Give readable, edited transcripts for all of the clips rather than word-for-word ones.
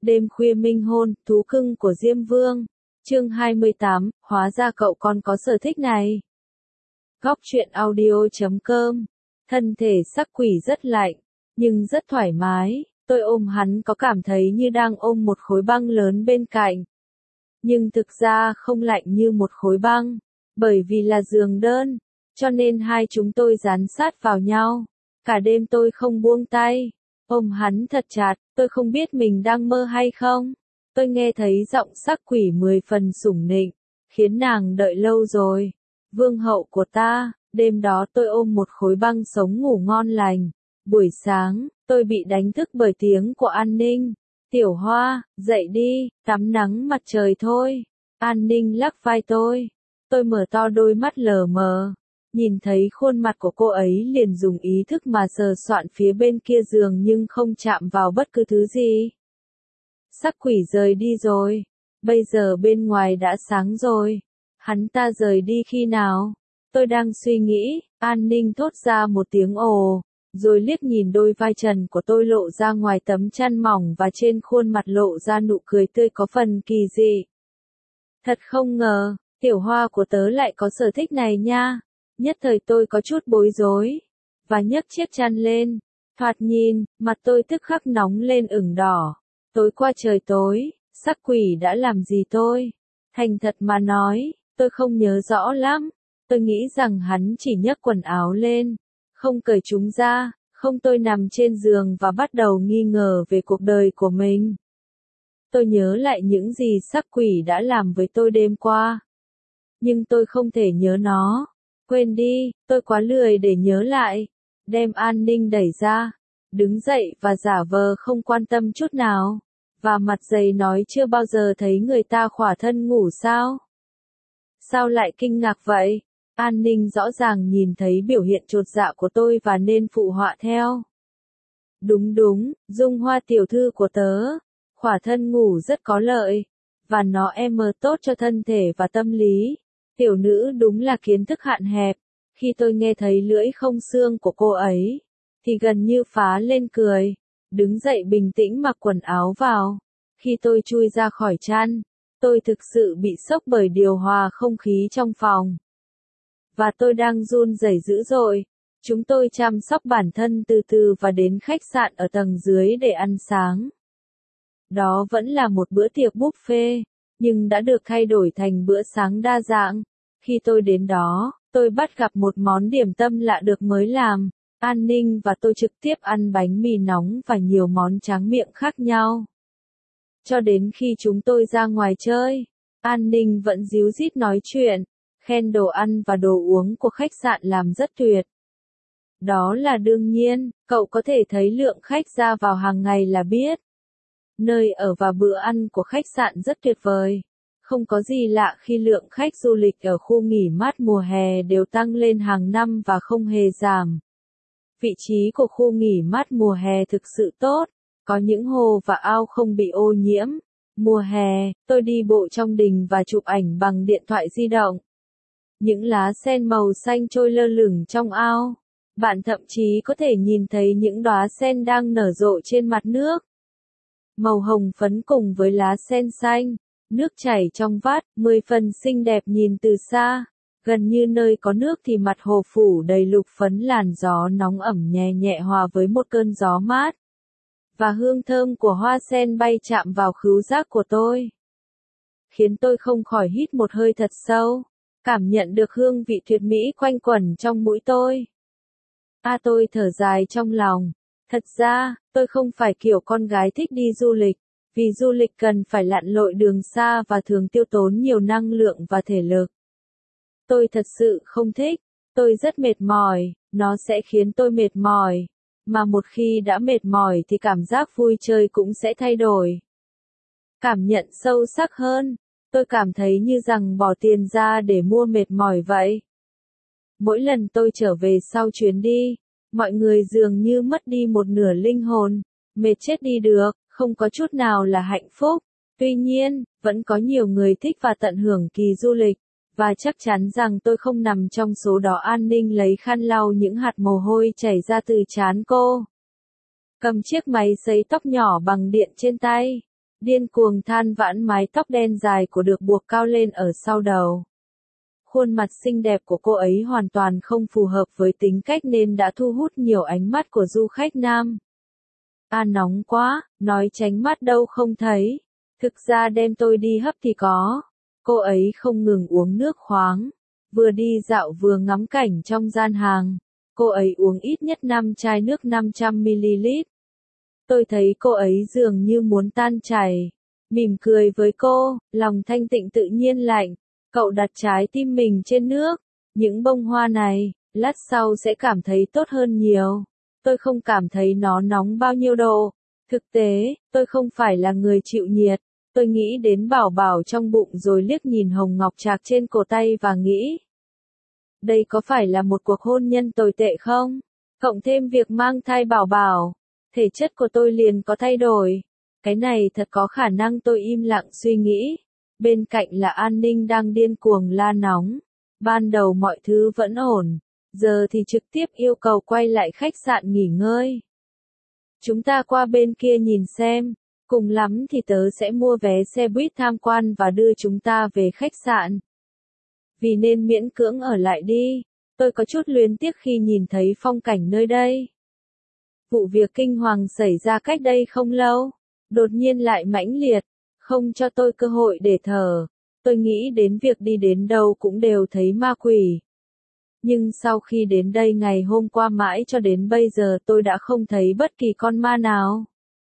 Đêm khuya minh hôn, thú cưng của Diêm Vương. Chương 28, hóa ra cậu còn có sở thích này. Góc truyện audio.com. Thân thể sắc quỷ rất lạnh, nhưng rất thoải mái. Tôi ôm hắn có cảm thấy như đang ôm một khối băng lớn bên cạnh. Nhưng thực ra không lạnh như một khối băng, bởi vì là giường đơn, cho nên hai chúng tôi dán sát vào nhau. Cả đêm tôi không buông tay, ôm hắn thật chặt, tôi không biết mình đang mơ hay không. Tôi nghe thấy giọng sắc quỷ 10 phần sủng nịnh, khiến nàng đợi lâu rồi. Vương hậu của ta, đêm đó tôi ôm một khối băng sống ngủ ngon lành. Buổi sáng, tôi bị đánh thức bởi tiếng của An Ninh. Tiểu Hoa, dậy đi, tắm nắng mặt trời thôi. An Ninh lắc vai tôi. Tôi mở to đôi mắt lờ mờ. Nhìn thấy khuôn mặt của cô ấy liền dùng ý thức mà sờ soạn phía bên kia giường nhưng không chạm vào bất cứ thứ gì. Sắc quỷ rời đi rồi. Bây giờ bên ngoài đã sáng rồi. Hắn ta rời đi khi nào? Tôi đang suy nghĩ, An Ninh thốt ra một tiếng ồ, rồi liếc nhìn đôi vai trần của tôi lộ ra ngoài tấm chăn mỏng và trên khuôn mặt lộ ra nụ cười tươi có phần kỳ dị. Thật không ngờ, tiểu hoa của tớ lại có sở thích này nha. Nhất thời tôi có chút bối rối, và nhấc chiếc chăn lên. Thoạt nhìn, mặt tôi tức khắc nóng lên ửng đỏ. Tối qua trời tối, sắc quỷ đã làm gì tôi? Thành thật mà nói, tôi không nhớ rõ lắm. Tôi nghĩ rằng hắn chỉ nhấc quần áo lên, không cởi chúng ra, không. Tôi nằm trên giường và bắt đầu nghi ngờ về cuộc đời của mình. Tôi nhớ lại những gì sắc quỷ đã làm với tôi đêm qua. Nhưng tôi không thể nhớ nó. Quên đi, tôi quá lười để nhớ lại. Đem An Ninh đẩy ra, đứng dậy và giả vờ không quan tâm chút nào. Và mặt dày nói chưa bao giờ thấy người ta khỏa thân ngủ sao? Sao lại kinh ngạc vậy? An Ninh rõ ràng nhìn thấy biểu hiện chột dạ của tôi và nên phụ họa theo. Đúng đúng, Dung Hoa tiểu thư của tớ. Khỏa thân ngủ rất có lợi. Và nó tốt cho thân thể và tâm lý. Tiểu nữ đúng là kiến thức hạn hẹp. Khi tôi nghe thấy lưỡi không xương của cô ấy, thì gần như phá lên cười. Đứng dậy bình tĩnh mặc quần áo vào. Khi tôi chui ra khỏi chăn, tôi thực sự bị sốc bởi điều hòa không khí trong phòng. Và tôi đang run rẩy dữ dội. Chúng tôi chăm sóc bản thân từ từ và đến khách sạn ở tầng dưới để ăn sáng. Đó vẫn là một bữa tiệc buffet, nhưng đã được thay đổi thành bữa sáng đa dạng. Khi tôi đến đó, tôi bắt gặp một món điểm tâm lạ được mới làm. An Ninh và tôi trực tiếp ăn bánh mì nóng và nhiều món tráng miệng khác nhau. Cho đến khi chúng tôi ra ngoài chơi, An Ninh vẫn díu dít nói chuyện, khen đồ ăn và đồ uống của khách sạn làm rất tuyệt. Đó là đương nhiên, cậu có thể thấy lượng khách ra vào hàng ngày là biết. Nơi ở và bữa ăn của khách sạn rất tuyệt vời. Không có gì lạ khi lượng khách du lịch ở khu nghỉ mát mùa hè đều tăng lên hàng năm và không hề giảm. Vị trí của khu nghỉ mát mùa hè thực sự tốt, có những hồ và ao không bị ô nhiễm. Mùa hè, tôi đi bộ trong đình và chụp ảnh bằng điện thoại di động. Những lá sen màu xanh trôi lơ lửng trong ao. Bạn thậm chí có thể nhìn thấy những đóa sen đang nở rộ trên mặt nước. Màu hồng phấn cùng với lá sen xanh, nước chảy trong vắt, 10 phần xinh đẹp nhìn từ xa. Gần như nơi có nước thì mặt hồ phủ đầy lục phấn, làn gió nóng ẩm nhẹ nhẹ hòa với một cơn gió mát. Và hương thơm của hoa sen bay chạm vào khứu giác của tôi, khiến tôi không khỏi hít một hơi thật sâu, cảm nhận được hương vị tuyệt mỹ quanh quẩn trong mũi tôi. Tôi thở dài trong lòng. Thật ra, tôi không phải kiểu con gái thích đi du lịch, vì du lịch cần phải lặn lội đường xa và thường tiêu tốn nhiều năng lượng và thể lực. Tôi thật sự không thích, tôi rất mệt mỏi, nó sẽ khiến tôi mệt mỏi. Mà một khi đã mệt mỏi thì cảm giác vui chơi cũng sẽ thay đổi. Cảm nhận sâu sắc hơn, tôi cảm thấy như rằng bỏ tiền ra để mua mệt mỏi vậy. Mỗi lần tôi trở về sau chuyến đi, mọi người dường như mất đi một nửa linh hồn, mệt chết đi được, không có chút nào là hạnh phúc. Tuy nhiên, vẫn có nhiều người thích và tận hưởng kỳ du lịch, và chắc chắn rằng tôi không nằm trong số đó. An Ninh lấy khăn lau những hạt mồ hôi chảy ra từ trán cô. Cầm chiếc máy sấy tóc nhỏ bằng điện trên tay. điên cuồng than vãn mái tóc đen dài của được buộc cao lên ở sau đầu. Khuôn mặt xinh đẹp của cô ấy hoàn toàn không phù hợp với tính cách nên đã thu hút nhiều ánh mắt của du khách nam. Nóng quá, nói tránh mắt đâu không thấy. Thực ra đem tôi đi hấp thì có. Cô ấy không ngừng uống nước khoáng. Vừa đi dạo vừa ngắm cảnh trong gian hàng. Cô ấy uống ít nhất 5 chai nước 500ml. Tôi thấy cô ấy dường như muốn tan chảy. Mỉm cười với cô, lòng thanh tịnh tự nhiên lạnh. Cậu đặt trái tim mình trên nước. Những bông hoa này, lát sau sẽ cảm thấy tốt hơn nhiều. Tôi không cảm thấy nó nóng bao nhiêu độ. Thực tế, tôi không phải là người chịu nhiệt. Tôi nghĩ đến Bảo Bảo trong bụng rồi liếc nhìn hồng ngọc trạc trên cổ tay và nghĩ. Đây có phải là một cuộc hôn nhân tồi tệ không? Cộng thêm việc mang thai Bảo Bảo. Thể chất của tôi liền có thay đổi. Cái này thật có khả năng, tôi im lặng suy nghĩ. Bên cạnh là An Ninh đang điên cuồng la nóng. Ban đầu mọi thứ vẫn ổn. Giờ thì trực tiếp yêu cầu quay lại khách sạn nghỉ ngơi. Chúng ta qua bên kia nhìn xem. Cùng lắm thì tớ sẽ mua vé xe buýt tham quan và đưa chúng ta về khách sạn. Vì nên miễn cưỡng ở lại đi. Tôi có chút luyến tiếc khi nhìn thấy phong cảnh nơi đây. Vụ việc kinh hoàng xảy ra cách đây không lâu. Đột nhiên lại mãnh liệt. Không cho tôi cơ hội để thở. Tôi nghĩ đến việc đi đến đâu cũng đều thấy ma quỷ. Nhưng sau khi đến đây ngày hôm qua mãi cho đến bây giờ tôi đã không thấy bất kỳ con ma nào.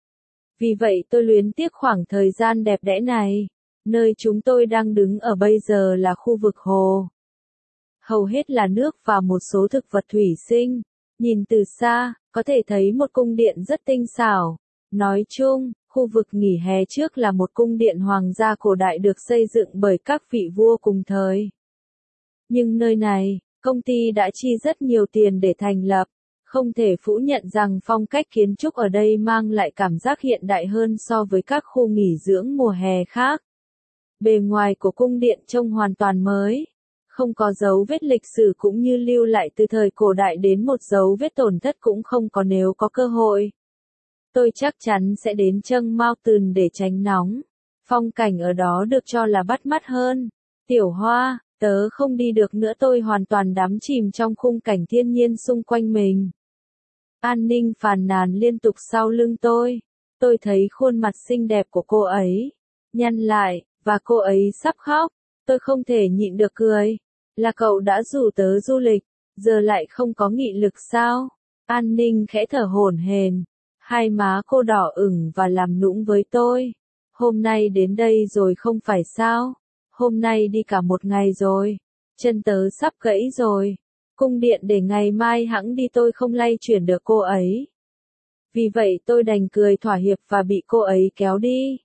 Vì vậy tôi luyến tiếc khoảng thời gian đẹp đẽ này. Nơi chúng tôi đang đứng ở bây giờ là khu vực hồ. Hầu hết là nước và một số thực vật thủy sinh. Nhìn từ xa, có thể thấy một cung điện rất tinh xảo. Nói chung, khu vực nghỉ hè trước là một cung điện hoàng gia cổ đại được xây dựng bởi các vị vua cùng thời. Nhưng nơi này, công ty đã chi rất nhiều tiền để thành lập. Không thể phủ nhận rằng phong cách kiến trúc ở đây mang lại cảm giác hiện đại hơn so với các khu nghỉ dưỡng mùa hè khác. Bề ngoài của cung điện trông hoàn toàn mới. Không có dấu vết lịch sử cũng như lưu lại từ thời cổ đại đến một dấu vết tổn thất cũng không có nếu có cơ hội. Tôi chắc chắn sẽ đến Trăng Mountain để tránh nóng. Phong cảnh ở đó được cho là bắt mắt hơn. Tiểu Hoa, tớ không đi được nữa, tôi hoàn toàn đắm chìm trong khung cảnh thiên nhiên xung quanh mình. An Ninh phàn nàn liên tục sau lưng tôi. Tôi thấy khuôn mặt xinh đẹp của cô ấy nhăn lại, và cô ấy sắp khóc. Tôi không thể nhịn được cười. Là cậu đã rủ tớ du lịch, giờ lại không có nghị lực sao? An Ninh khẽ thở hổn hển. Hai má cô đỏ ửng và làm nũng với tôi. Hôm nay đến đây rồi không phải sao? Hôm nay đi cả một ngày rồi. Chân tớ sắp gãy rồi. Cung điện để ngày mai hẵng đi, tôi không lay chuyển được cô ấy. Vì vậy tôi đành cười thỏa hiệp và bị cô ấy kéo đi.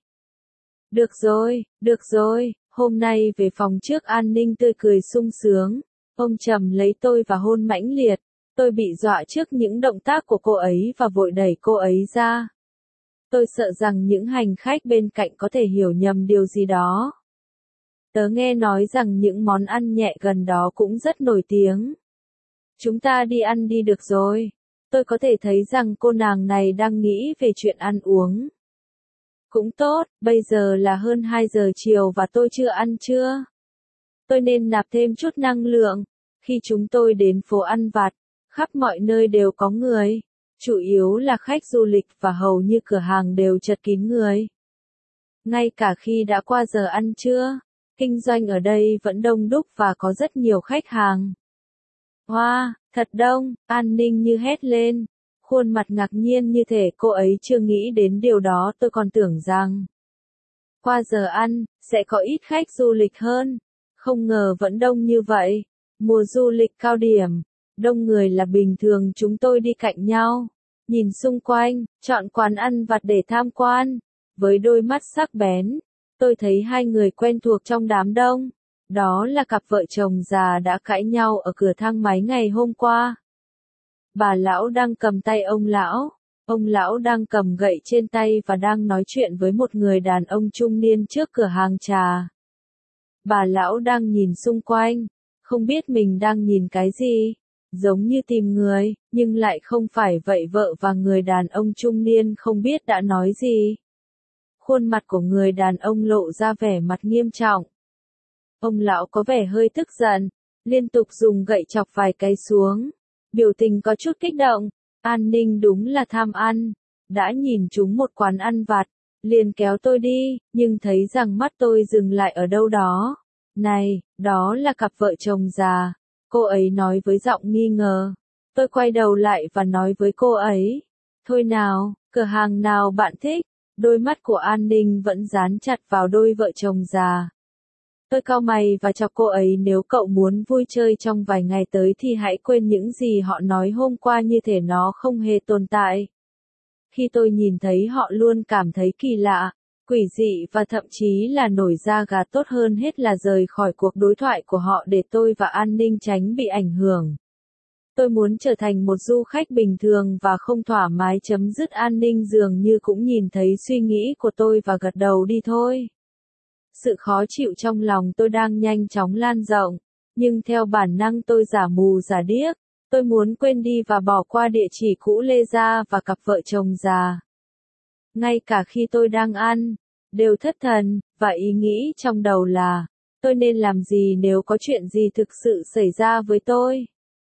Được rồi, hôm nay về phòng trước. An Ninh tươi cười sung sướng. Ông chầm lấy tôi và hôn mãnh liệt. Tôi bị dọa trước những động tác của cô ấy và vội đẩy cô ấy ra. Tôi sợ rằng những hành khách bên cạnh có thể hiểu nhầm điều gì đó. Tớ nghe nói rằng những món ăn nhẹ gần đó cũng rất nổi tiếng. Chúng ta đi ăn đi được rồi. Tôi có thể thấy rằng cô nàng này đang nghĩ về chuyện ăn uống. Cũng tốt, bây giờ là hơn 2 giờ chiều và tôi chưa ăn trưa. Tôi nên nạp thêm chút năng lượng. Khi chúng tôi đến phố ăn vặt, khắp mọi nơi đều có người. Chủ yếu là khách du lịch và hầu như cửa hàng đều chật kín người. Ngay cả khi đã qua giờ ăn trưa, kinh doanh ở đây vẫn đông đúc và có rất nhiều khách hàng. Wow, thật đông, An Ninh như hét lên. Khuôn mặt ngạc nhiên như thể cô ấy chưa nghĩ đến điều đó. Tôi còn tưởng rằng qua giờ ăn, sẽ có ít khách du lịch hơn. Không ngờ vẫn đông như vậy. Mùa du lịch cao điểm, đông người là bình thường. Chúng tôi đi cạnh nhau, nhìn xung quanh, chọn quán ăn vặt để tham quan. Với đôi mắt sắc bén, tôi thấy hai người quen thuộc trong đám đông. Đó là cặp vợ chồng già đã cãi nhau ở cửa thang máy ngày hôm qua. Bà lão đang cầm tay ông lão đang cầm gậy trên tay và đang nói chuyện với một người đàn ông trung niên trước cửa hàng trà. Bà lão đang nhìn xung quanh, không biết mình đang nhìn cái gì, giống như tìm người, nhưng lại không phải vậy. Vợ và người đàn ông trung niên không biết đã nói gì. khuôn mặt của người đàn ông lộ ra vẻ mặt nghiêm trọng. Ông lão có vẻ hơi tức giận, liên tục dùng gậy chọc vài cái xuống. Biểu tình có chút kích động, An Ninh đúng là tham ăn. Đã nhìn chúng một quán ăn vặt, liền kéo tôi đi, nhưng thấy rằng mắt tôi dừng lại ở đâu đó. Này, đó là cặp vợ chồng già, cô ấy nói với giọng nghi ngờ. Tôi quay đầu lại và nói với cô ấy, thôi nào, cửa hàng nào bạn thích? Đôi mắt của An Ninh vẫn dán chặt vào đôi vợ chồng già. Tôi cau mày và chọc cô ấy, nếu cậu muốn vui chơi trong vài ngày tới thì hãy quên những gì họ nói hôm qua, như thể nó không hề tồn tại. Khi tôi nhìn thấy họ luôn cảm thấy kỳ lạ, quỷ dị và thậm chí là nổi da gà. Tốt hơn hết là rời khỏi cuộc đối thoại của họ để tôi và An Ninh tránh bị ảnh hưởng. Tôi muốn trở thành một du khách bình thường và không thoải mái chấm dứt. An Ninh dường như cũng nhìn thấy suy nghĩ của tôi và gật đầu đi thôi. Sự khó chịu trong lòng tôi đang nhanh chóng lan rộng, nhưng theo bản năng tôi giả mù giả điếc. Tôi muốn quên đi và bỏ qua địa chỉ cũ Lê Gia và cặp vợ chồng già. Ngay cả khi tôi đang ăn, đều thất thần, và ý nghĩ trong đầu là, tôi nên làm gì nếu có chuyện gì thực sự xảy ra với tôi?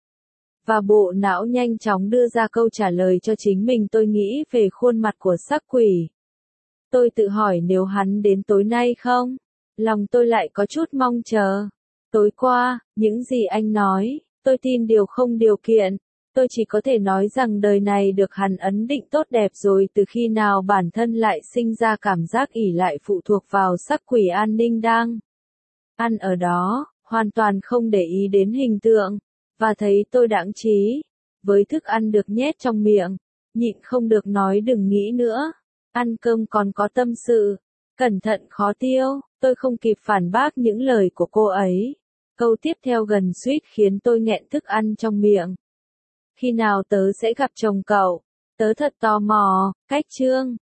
Và bộ não nhanh chóng đưa ra câu trả lời cho chính mình. Tôi nghĩ về khuôn mặt của xác quỷ. Tôi tự hỏi nếu hắn đến tối nay không? Lòng tôi lại có chút mong chờ. Tối qua, những gì anh nói, tôi tin điều không điều kiện. Tôi chỉ có thể nói rằng đời này được hắn ấn định tốt đẹp rồi. Từ khi nào bản thân lại sinh ra cảm giác ỷ lại phụ thuộc vào xác quỷ? An Ninh đang ăn ở đó, hoàn toàn không để ý đến hình tượng, và thấy tôi đãng trí với thức ăn được nhét trong miệng, nhịn không được nói đừng nghĩ nữa. Ăn cơm còn có tâm sự, cẩn thận khó tiêu. Tôi không kịp phản bác những lời của cô ấy. Câu tiếp theo gần suýt khiến tôi nghẹn thức ăn trong miệng. Khi nào tớ sẽ gặp chồng cậu? Tớ thật tò mò. Cách chương